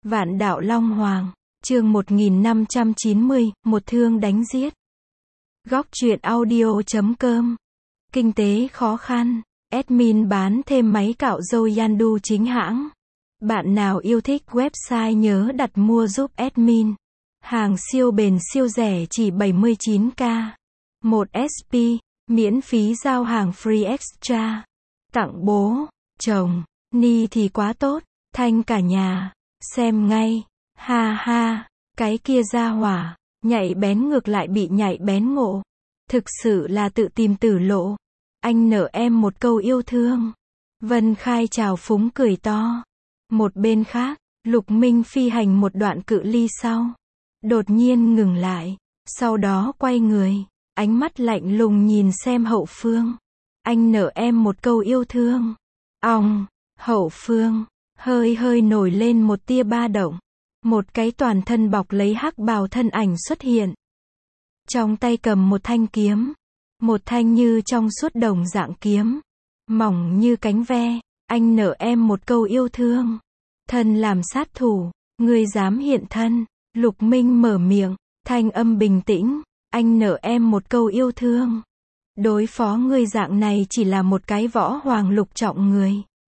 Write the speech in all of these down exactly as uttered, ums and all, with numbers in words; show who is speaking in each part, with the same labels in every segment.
Speaker 1: Vạn đạo Long Hoàng, chương một nghìn năm trăm chín mươi, một thương đánh giết. Góc truyện audio chấm com. Kinh tế khó khăn, admin bán thêm máy cạo râu Yandu chính hãng. Bạn nào yêu thích website nhớ đặt mua giúp admin. Hàng siêu bền siêu rẻ chỉ bảy mươi chín k. một ét pê, miễn phí giao hàng free extra. Tặng bố, chồng, ni thì quá tốt, thanh cả nhà. Xem ngay, ha ha, cái kia ra hỏa, nhạy bén ngược lại bị nhạy bén ngộ. Thực sự là tự tìm tử lộ. Anh nợ em một câu yêu thương. Vân Khai chào phúng cười to. Một bên khác, Lục Minh phi hành một đoạn cự ly sau. Đột nhiên ngừng lại, sau đó quay người, ánh mắt lạnh lùng nhìn xem hậu phương. Anh nợ em một câu yêu thương. Ong, hậu phương hơi hơi nổi lên một tia ba động. Một cái toàn thân bọc lấy hắc bào thân ảnh xuất hiện. Trong tay cầm một thanh kiếm. Một thanh như trong suốt đồng dạng kiếm. Mỏng như cánh ve. Anh nợ em một câu yêu thương. Thân làm sát thủ. Ngươi dám hiện thân. Lục Minh mở miệng. Thanh âm bình tĩnh. Anh nợ em một câu yêu thương. Đối phó ngươi dạng này chỉ là một cái võ hoàng lục trọng người.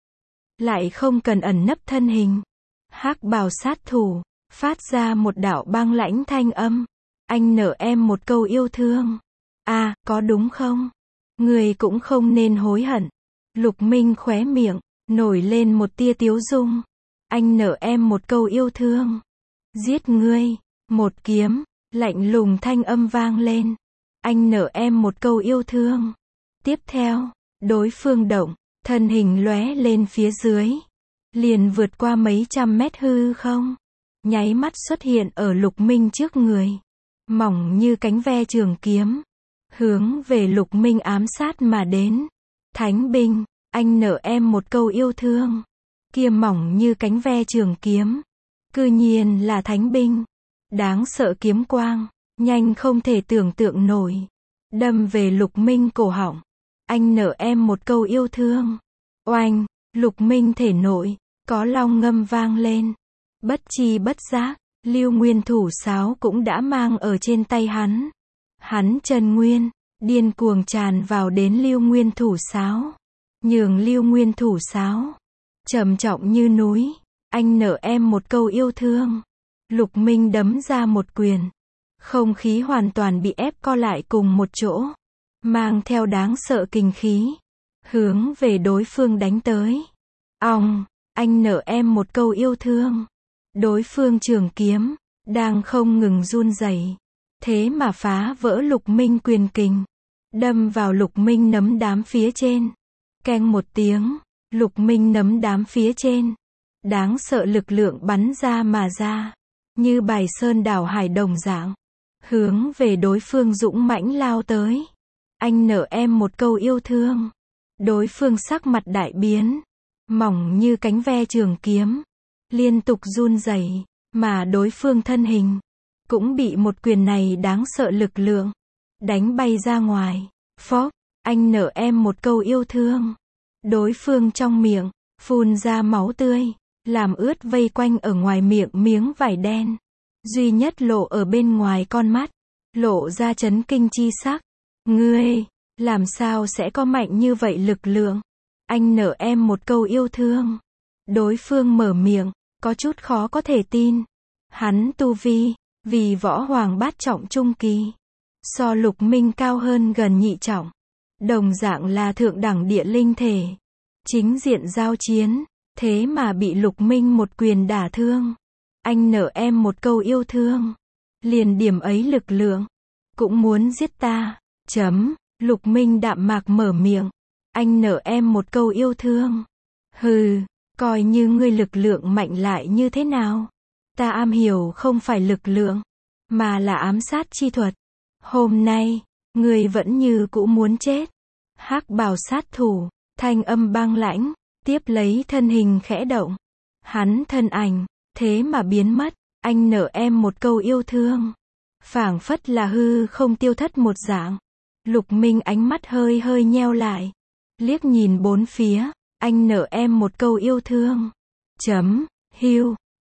Speaker 1: Lại không cần ẩn nấp thân hình. Hắc bào sát thủ, phát ra một đạo băng lãnh thanh âm. Anh nợ em một câu yêu thương. À, có đúng không? Người cũng không nên hối hận. Lục Minh khóe miệng, nổi lên một tia tiếu dung. Anh nợ em một câu yêu thương. Giết ngươi. Một kiếm, lạnh lùng thanh âm vang lên. Anh nợ em một câu yêu thương. Tiếp theo, đối phương động. Thân hình lóe lên phía dưới. Liền vượt qua mấy trăm mét hư không. Nháy mắt xuất hiện ở Lục Minh trước người. Mỏng như cánh ve trường kiếm. Hướng về Lục Minh ám sát mà đến. Thánh binh, anh nợ em một câu yêu thương. Kia mỏng như cánh ve trường kiếm. Cư nhiên là thánh binh. Đáng sợ kiếm quang. Nhanh không thể tưởng tượng nổi. Đâm về Lục Minh cổ họng. Anh nợ em một câu yêu thương. Oanh, Lục Minh thể nội, có long ngâm vang lên. Bất chi bất giác, Lưu Nguyên thủ sáo cũng đã mang ở trên tay hắn. Hắn chân nguyên, điên cuồng tràn vào đến Lưu Nguyên thủ sáo. Nhường Lưu Nguyên thủ sáo, trầm trọng như núi. Anh nợ em một câu yêu thương. Lục Minh đấm ra một quyền. Không khí hoàn toàn bị ép co lại cùng một chỗ. Mang theo đáng sợ kinh khí. Hướng về đối phương đánh tới. Ong, anh nợ em một câu yêu thương. Đối phương trường kiếm, đang không ngừng run rẩy. Thế mà phá vỡ Lục Minh quyền kình. Đâm vào Lục Minh nấm đám phía trên. Keng một tiếng, Lục Minh nấm đám phía trên. Đáng sợ lực lượng bắn ra mà ra. Như bài sơn đảo hải đồng dạng. Hướng về đối phương dũng mãnh lao tới. Anh nợ em một câu yêu thương. Đối phương sắc mặt đại biến. Mỏng như cánh ve trường kiếm. Liên tục run rẩy. Mà đối phương thân hình. Cũng bị một quyền này đáng sợ lực lượng. Đánh bay ra ngoài. Phốc, anh nợ em một câu yêu thương. Đối phương trong miệng. Phun ra máu tươi. Làm ướt vây quanh ở ngoài miệng miếng vải đen. Duy nhất lộ ở bên ngoài con mắt. Lộ ra chấn kinh chi sắc. Ngươi, làm sao sẽ có mạnh như vậy lực lượng? Anh nợ em một câu yêu thương. Đối phương mở miệng, có chút khó có thể tin. Hắn tu vi, vì võ hoàng bát trọng trung kỳ. So Lục Minh cao hơn gần nhị trọng. Đồng dạng là thượng đẳng địa linh thể. Chính diện giao chiến, thế mà bị Lục Minh một quyền đả thương. Anh nợ em một câu yêu thương. Liền điểm ấy lực lượng. Cũng muốn giết ta. Chấm, Lục Minh đạm mạc mở miệng. Anh nợ em một câu yêu thương. Hừ, coi như ngươi lực lượng mạnh lại như thế nào. Ta am hiểu không phải lực lượng, mà là ám sát chi thuật. Hôm nay, ngươi vẫn như cũ muốn chết. Hắc bào sát thủ, thanh âm băng lãnh, tiếp lấy thân hình khẽ động. Hắn thân ảnh, thế mà biến mất. Anh nợ em một câu yêu thương. Phảng phất là hư không tiêu thất một dạng. Lục Minh ánh mắt hơi hơi nheo lại. Liếc nhìn bốn phía. Anh nợ em một câu yêu thương. Chấm, hưu.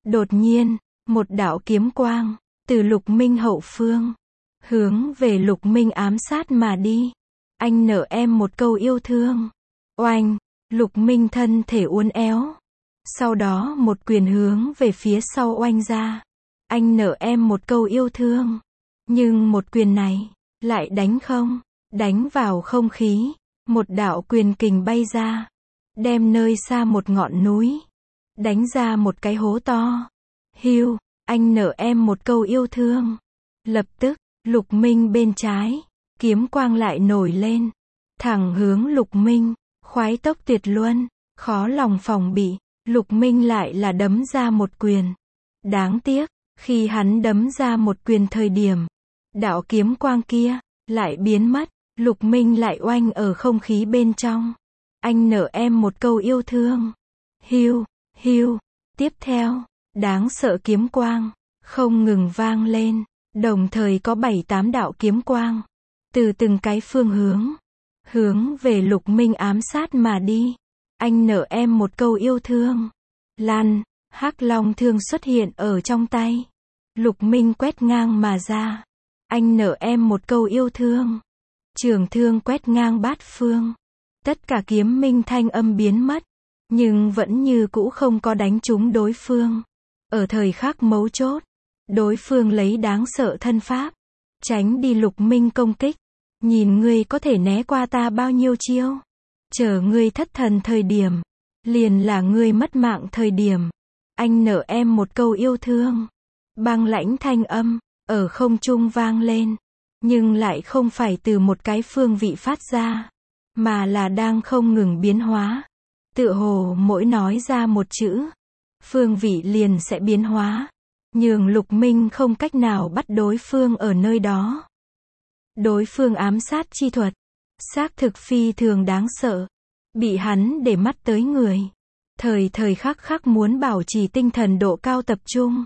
Speaker 1: Đột nhiên, một đạo kiếm quang, từ Lục Minh hậu phương, hướng về Lục Minh ám sát mà đi. Anh nợ em một câu yêu thương. Oanh, Lục Minh thân thể uốn éo. Sau đó một quyền hướng về phía sau oanh ra. Anh nợ em một câu yêu thương. Nhưng một quyền này, lại đánh không, đánh vào không khí. Một đạo quyền kình bay ra, đem nơi xa một ngọn núi, đánh ra một cái hố to. Hiu, anh nợ em một câu yêu thương. Lập tức, Lục Minh bên trái, kiếm quang lại nổi lên, thẳng hướng Lục Minh, khoái tốc tuyệt luân, khó lòng phòng bị. Lục Minh lại là đấm ra một quyền. Đáng tiếc, khi hắn đấm ra một quyền thời điểm, đạo kiếm quang kia lại biến mất. Lục Minh lại oanh ở không khí bên trong. Anh nợ em một câu yêu thương. Hiu, hiu. Tiếp theo, đáng sợ kiếm quang không ngừng vang lên, đồng thời có bảy tám đạo kiếm quang từ từng cái phương hướng hướng về Lục Minh ám sát mà đi. Anh nợ em một câu yêu thương. Lăn, Hắc Long thương xuất hiện ở trong tay. Lục Minh quét ngang mà ra. Anh nợ em một câu yêu thương. Trường thương quét ngang bát phương. Tất cả kiếm minh thanh âm biến mất, nhưng vẫn như cũ không có đánh trúng đối phương. Ở thời khắc mấu chốt, đối phương lấy đáng sợ thân pháp, tránh đi Lục Minh công kích. Nhìn ngươi có thể né qua ta bao nhiêu chiêu. Chờ ngươi thất thần thời điểm, liền là ngươi mất mạng thời điểm. Anh nợ em một câu yêu thương. Băng lãnh thanh âm, ở không trung vang lên. Nhưng lại không phải từ một cái phương vị phát ra, mà là đang không ngừng biến hóa. Tựa hồ mỗi nói ra một chữ, phương vị liền sẽ biến hóa, nhường Lục Minh không cách nào bắt đối phương ở nơi đó. Đối phương ám sát chi thuật, xác thực phi thường đáng sợ, bị hắn để mắt tới người. Thời thời khắc khắc muốn bảo trì tinh thần độ cao tập trung.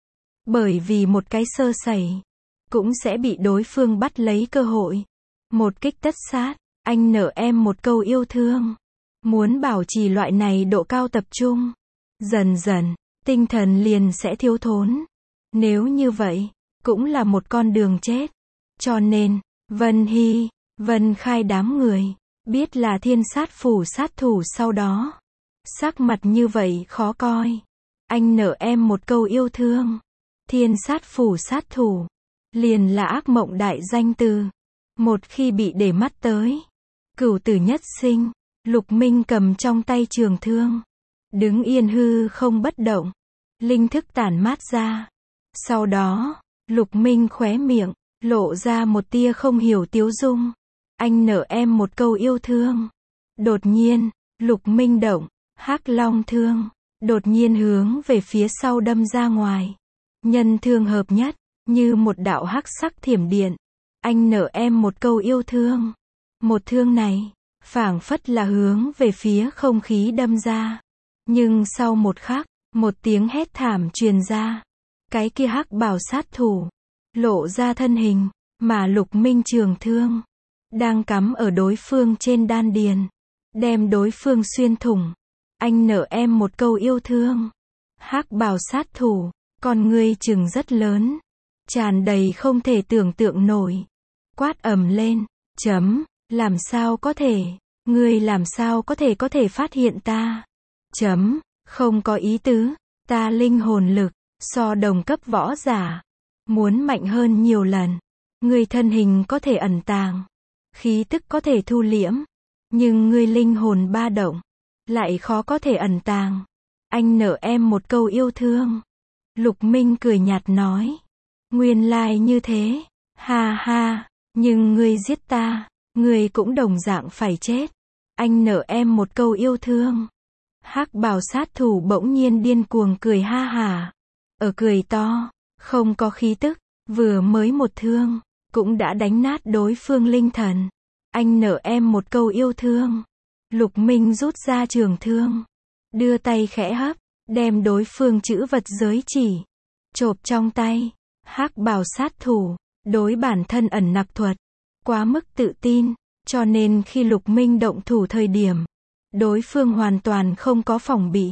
Speaker 1: Bởi vì một cái sơ sẩy, cũng sẽ bị đối phương bắt lấy cơ hội. Một kích tất sát, anh nợ em một câu yêu thương. Muốn bảo trì loại này độ cao tập trung, dần dần, tinh thần liền sẽ thiếu thốn. Nếu như vậy, cũng là một con đường chết. Cho nên, Vân Hy, Vân Khai đám người, biết là thiên sát phủ sát thủ sau đó. Sắc mặt như vậy khó coi. Anh nợ em một câu yêu thương. Thiên sát phủ sát thủ, liền là ác mộng đại danh từ. Một khi bị để mắt tới, cửu tử nhất sinh. Lục Minh cầm trong tay trường thương, đứng yên hư không bất động, linh thức tản mát ra. Sau đó, Lục Minh khóe miệng, lộ ra một tia không hiểu tiếu dung. Anh nợ em một câu yêu thương. Đột nhiên, Lục Minh động, Hắc Long thương, đột nhiên hướng về phía sau đâm ra ngoài. Nhân thương hợp nhất, như một đạo hắc sắc thiểm điện. Anh nợ em một câu yêu thương. Một thương này, phảng phất là hướng về phía không khí đâm ra. Nhưng sau một khắc, một tiếng hét thảm truyền ra. Cái kia hắc bào sát thủ, lộ ra thân hình, mà Lục Minh trường thương, đang cắm ở đối phương trên đan điền, đem đối phương xuyên thủng. Anh nợ em một câu yêu thương. Hắc bào sát thủ, con ngươi trừng rất lớn, tràn đầy không thể tưởng tượng nổi. Quát ầm lên, chấm, làm sao có thể, ngươi làm sao có thể có thể phát hiện ta. Chấm, không có ý tứ, ta linh hồn lực, so đồng cấp võ giả, muốn mạnh hơn nhiều lần. Ngươi thân hình có thể ẩn tàng, khí tức có thể thu liễm, nhưng ngươi linh hồn ba động, lại khó có thể ẩn tàng. Anh nợ em một câu yêu thương. Lục Minh cười nhạt nói. Nguyên lai như thế, ha ha, nhưng ngươi giết ta, ngươi cũng đồng dạng phải chết. Anh nợ em một câu yêu thương. Hắc bào sát thủ bỗng nhiên điên cuồng cười ha hả. Ở cười to, không có khí tức, vừa mới một thương, cũng đã đánh nát đối phương linh thần. Anh nợ em một câu yêu thương. Lục Minh rút ra trường thương, đưa tay khẽ hấp, đem đối phương chữ vật giới chỉ, chộp trong tay. Hắc bào sát thủ, đối bản thân ẩn nặc thuật, quá mức tự tin, cho nên khi Lục Minh động thủ thời điểm, đối phương hoàn toàn không có phòng bị.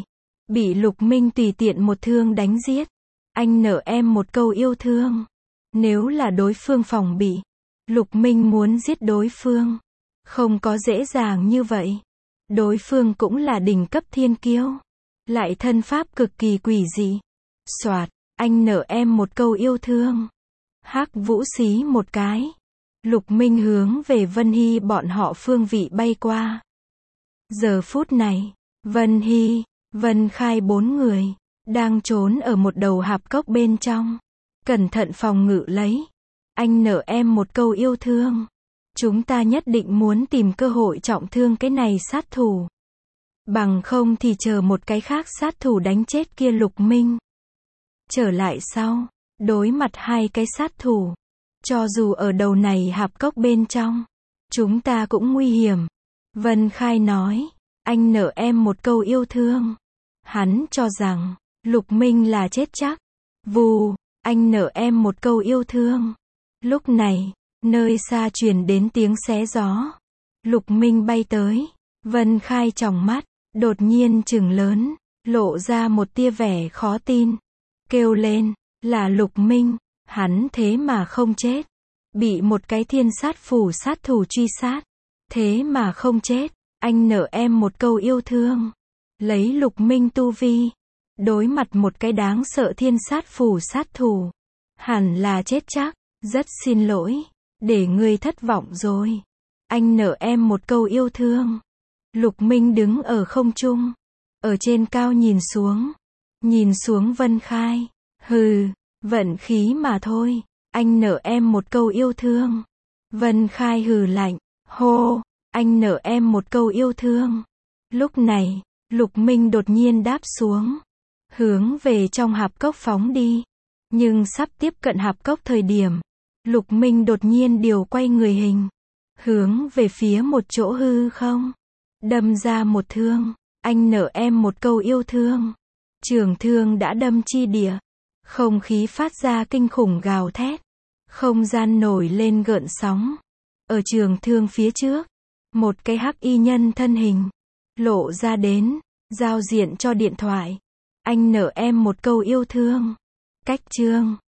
Speaker 1: Bị Lục Minh tùy tiện một thương đánh giết. Anh nợ em một câu yêu thương. Nếu là đối phương phòng bị, Lục Minh muốn giết đối phương. Không có dễ dàng như vậy. Đối phương cũng là đỉnh cấp thiên kiêu. Lại thân pháp cực kỳ quỷ dị. Soạt, anh nợ em một câu yêu thương. Hắc Vũ xí một cái. Lục Minh hướng về Vân Hy bọn họ phương vị bay qua. Giờ phút này, Vân Hy, Vân Khai bốn người, đang trốn ở một đầu hạp cốc bên trong. Cẩn thận phòng ngự lấy. Anh nợ em một câu yêu thương. Chúng ta nhất định muốn tìm cơ hội trọng thương cái này sát thủ. Bằng không thì chờ một cái khác sát thủ đánh chết kia Lục Minh. Trở lại sau, đối mặt hai cái sát thủ. Cho dù ở đầu này hạp cốc bên trong, chúng ta cũng nguy hiểm. Vân Khai nói, anh nợ em một câu yêu thương. Hắn cho rằng, Lục Minh là chết chắc. Vù, anh nợ em một câu yêu thương. Lúc này, nơi xa truyền đến tiếng xé gió. Lục Minh bay tới. Vân Khai tròng mắt, đột nhiên trừng lớn, lộ ra một tia vẻ khó tin. Kêu lên, là Lục Minh, hắn thế mà không chết. Bị một cái thiên sát phủ sát thủ truy sát. Thế mà không chết, anh nợ em một câu yêu thương. Lấy Lục Minh tu vi. Đối mặt một cái đáng sợ thiên sát phủ sát thủ. Hẳn là chết chắc, rất xin lỗi. Để ngươi thất vọng rồi. Anh nợ em một câu yêu thương. Lục Minh đứng ở không trung. Ở trên cao nhìn xuống. Nhìn xuống Vân Khai. Hừ, vận khí mà thôi. Anh nợ em một câu yêu thương. Vân Khai hừ lạnh. Hô, anh nợ em một câu yêu thương. Lúc này, Lục Minh đột nhiên đáp xuống. Hướng về trong hạp cốc phóng đi. Nhưng sắp tiếp cận hạp cốc thời điểm. Lục Minh đột nhiên điều quay người hình. Hướng về phía một chỗ hư không. Đâm ra một thương. Anh nợ em một câu yêu thương. Trường thương đã đâm chi địa. Không khí phát ra kinh khủng gào thét. Không gian nổi lên gợn sóng. Ở trường thương phía trước. Một cái hắc y nhân thân hình. Lộ ra đến. Giao diện cho điện thoại. Anh nợ em một câu yêu thương. Cách chương.